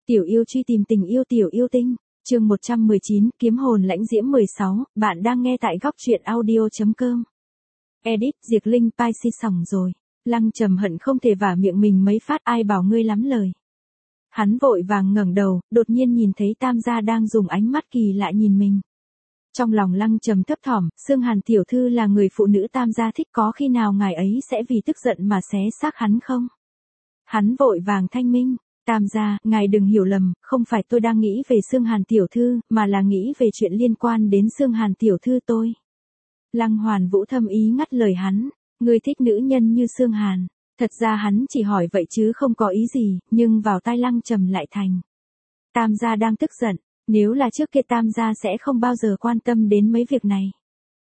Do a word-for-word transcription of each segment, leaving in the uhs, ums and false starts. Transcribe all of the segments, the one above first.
Tiểu yêu truy tìm tình yêu tiểu yêu tinh, chương một trăm mười chín, kiếm hồn lãnh diễm mười sáu, bạn đang nghe tại góc truyện audio.com. Edit, Diệt Linh Pisces sòng rồi. Lăng Trầm hận không thể vả miệng mình mấy phát, ai bảo ngươi lắm lời. Hắn vội vàng ngẩng đầu, đột nhiên nhìn thấy Tam gia đang dùng ánh mắt kỳ lạ nhìn mình. Trong lòng Lăng Trầm thấp thỏm, Sương Hàn tiểu thư là người phụ nữ Tam gia thích, có khi nào ngài ấy sẽ vì tức giận mà xé xác hắn không? Hắn vội vàng thanh minh. Tam gia, ngài đừng hiểu lầm, không phải tôi đang nghĩ về Sương Hàn tiểu thư, mà là nghĩ về chuyện liên quan đến Sương Hàn tiểu thư tôi. Lăng Hoàn Vũ thâm ý ngắt lời hắn, ngươi thích nữ nhân như Sương Hàn. Thật ra hắn chỉ hỏi vậy chứ không có ý gì, nhưng vào tai Lăng Trầm lại thành. Tam gia đang tức giận, nếu là trước kia Tam gia sẽ không bao giờ quan tâm đến mấy việc này.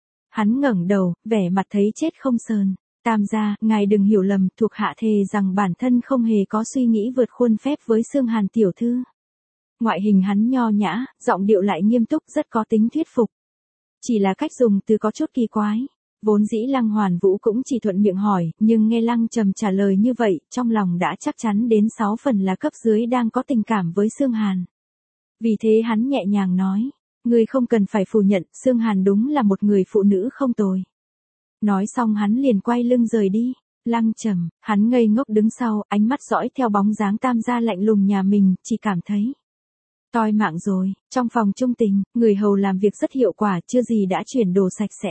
Hắn ngẩng đầu, vẻ mặt thấy chết không sờn. Tam gia, ngài đừng hiểu lầm, thuộc hạ thề rằng bản thân không hề có suy nghĩ vượt khuôn phép với Sương Hàn tiểu thư. Ngoại hình hắn nho nhã, giọng điệu lại nghiêm túc, rất có tính thuyết phục. Chỉ là cách dùng từ có chút kỳ quái. Vốn dĩ Lăng Hoàn Vũ cũng chỉ thuận miệng hỏi, nhưng nghe Lăng Trầm trả lời như vậy, trong lòng đã chắc chắn đến sáu phần là cấp dưới đang có tình cảm với Sương Hàn. Vì thế hắn nhẹ nhàng nói, ngươi không cần phải phủ nhận, Sương Hàn đúng là một người phụ nữ không tồi. Nói xong hắn liền quay lưng rời đi. Lăng Trầm, hắn ngây ngốc đứng sau, ánh mắt dõi theo bóng dáng Tam gia lạnh lùng nhà mình, chỉ cảm thấy toi mạng rồi. Trong phòng trung tình, người hầu làm việc rất hiệu quả, chưa gì đã chuyển đồ sạch sẽ.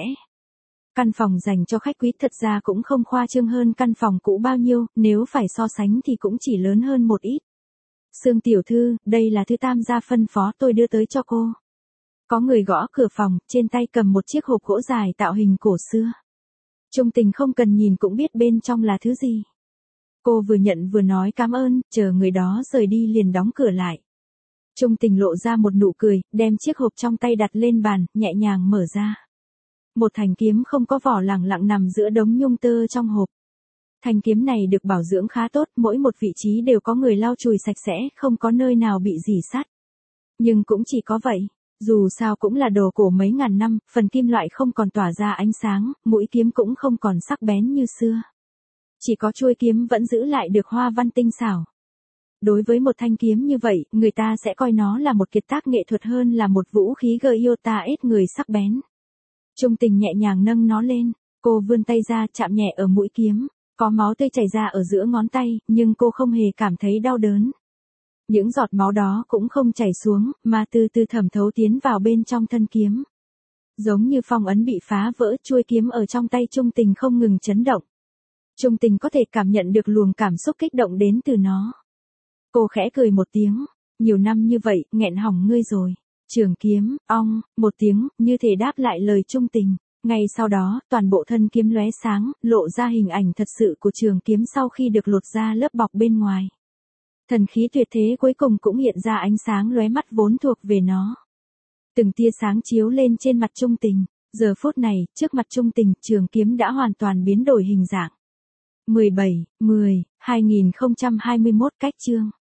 Căn phòng dành cho khách quý thật ra cũng không khoa trương hơn căn phòng cũ bao nhiêu, nếu phải so sánh thì cũng chỉ lớn hơn một ít. Sương tiểu thư, đây là thư Tam gia phân phó tôi đưa tới cho cô. Có người gõ cửa phòng, trên tay cầm một chiếc hộp gỗ dài tạo hình cổ xưa. Trung tình không cần nhìn cũng biết bên trong là thứ gì. Cô vừa nhận vừa nói cảm ơn, chờ người đó rời đi liền đóng cửa lại. Trung tình lộ ra một nụ cười, đem chiếc hộp trong tay đặt lên bàn, nhẹ nhàng mở ra. Một thanh kiếm không có vỏ lẳng lặng nằm giữa đống nhung tơ trong hộp. Thanh kiếm này được bảo dưỡng khá tốt, mỗi một vị trí đều có người lau chùi sạch sẽ, không có nơi nào bị rỉ sắt. Nhưng cũng chỉ có vậy. Dù sao cũng là đồ cổ mấy ngàn năm, phần kim loại không còn tỏa ra ánh sáng, mũi kiếm cũng không còn sắc bén như xưa. Chỉ có chuôi kiếm vẫn giữ lại được hoa văn tinh xảo. Đối với một thanh kiếm như vậy, người ta sẽ coi nó là một kiệt tác nghệ thuật hơn là một vũ khí Gyota ít người sắc bén. Trung tình nhẹ nhàng nâng nó lên, cô vươn tay ra chạm nhẹ ở mũi kiếm, có máu tươi chảy ra ở giữa ngón tay, nhưng cô không hề cảm thấy đau đớn. Những giọt máu đó cũng không chảy xuống, mà từ từ thẩm thấu tiến vào bên trong thân kiếm. Giống như phong ấn bị phá vỡ, chuôi kiếm ở trong tay Trung tình không ngừng chấn động. Trung tình có thể cảm nhận được luồng cảm xúc kích động đến từ nó. Cô khẽ cười một tiếng, nhiều năm như vậy, nghẹn hỏng ngươi rồi. Trường kiếm, ong, một tiếng, như thể đáp lại lời Trung tình. Ngay sau đó, toàn bộ thân kiếm lóe sáng, lộ ra hình ảnh thật sự của trường kiếm sau khi được lột ra lớp bọc bên ngoài. Thần khí tuyệt thế cuối cùng cũng hiện ra ánh sáng lóe mắt vốn thuộc về nó. Từng tia sáng chiếu lên trên mặt Trung tình. Giờ phút này, trước mặt Trung tình, trường kiếm đã hoàn toàn biến đổi hình dạng. mười bảy, mười, hai nghìn không trăm hai mươi mốt cách chương.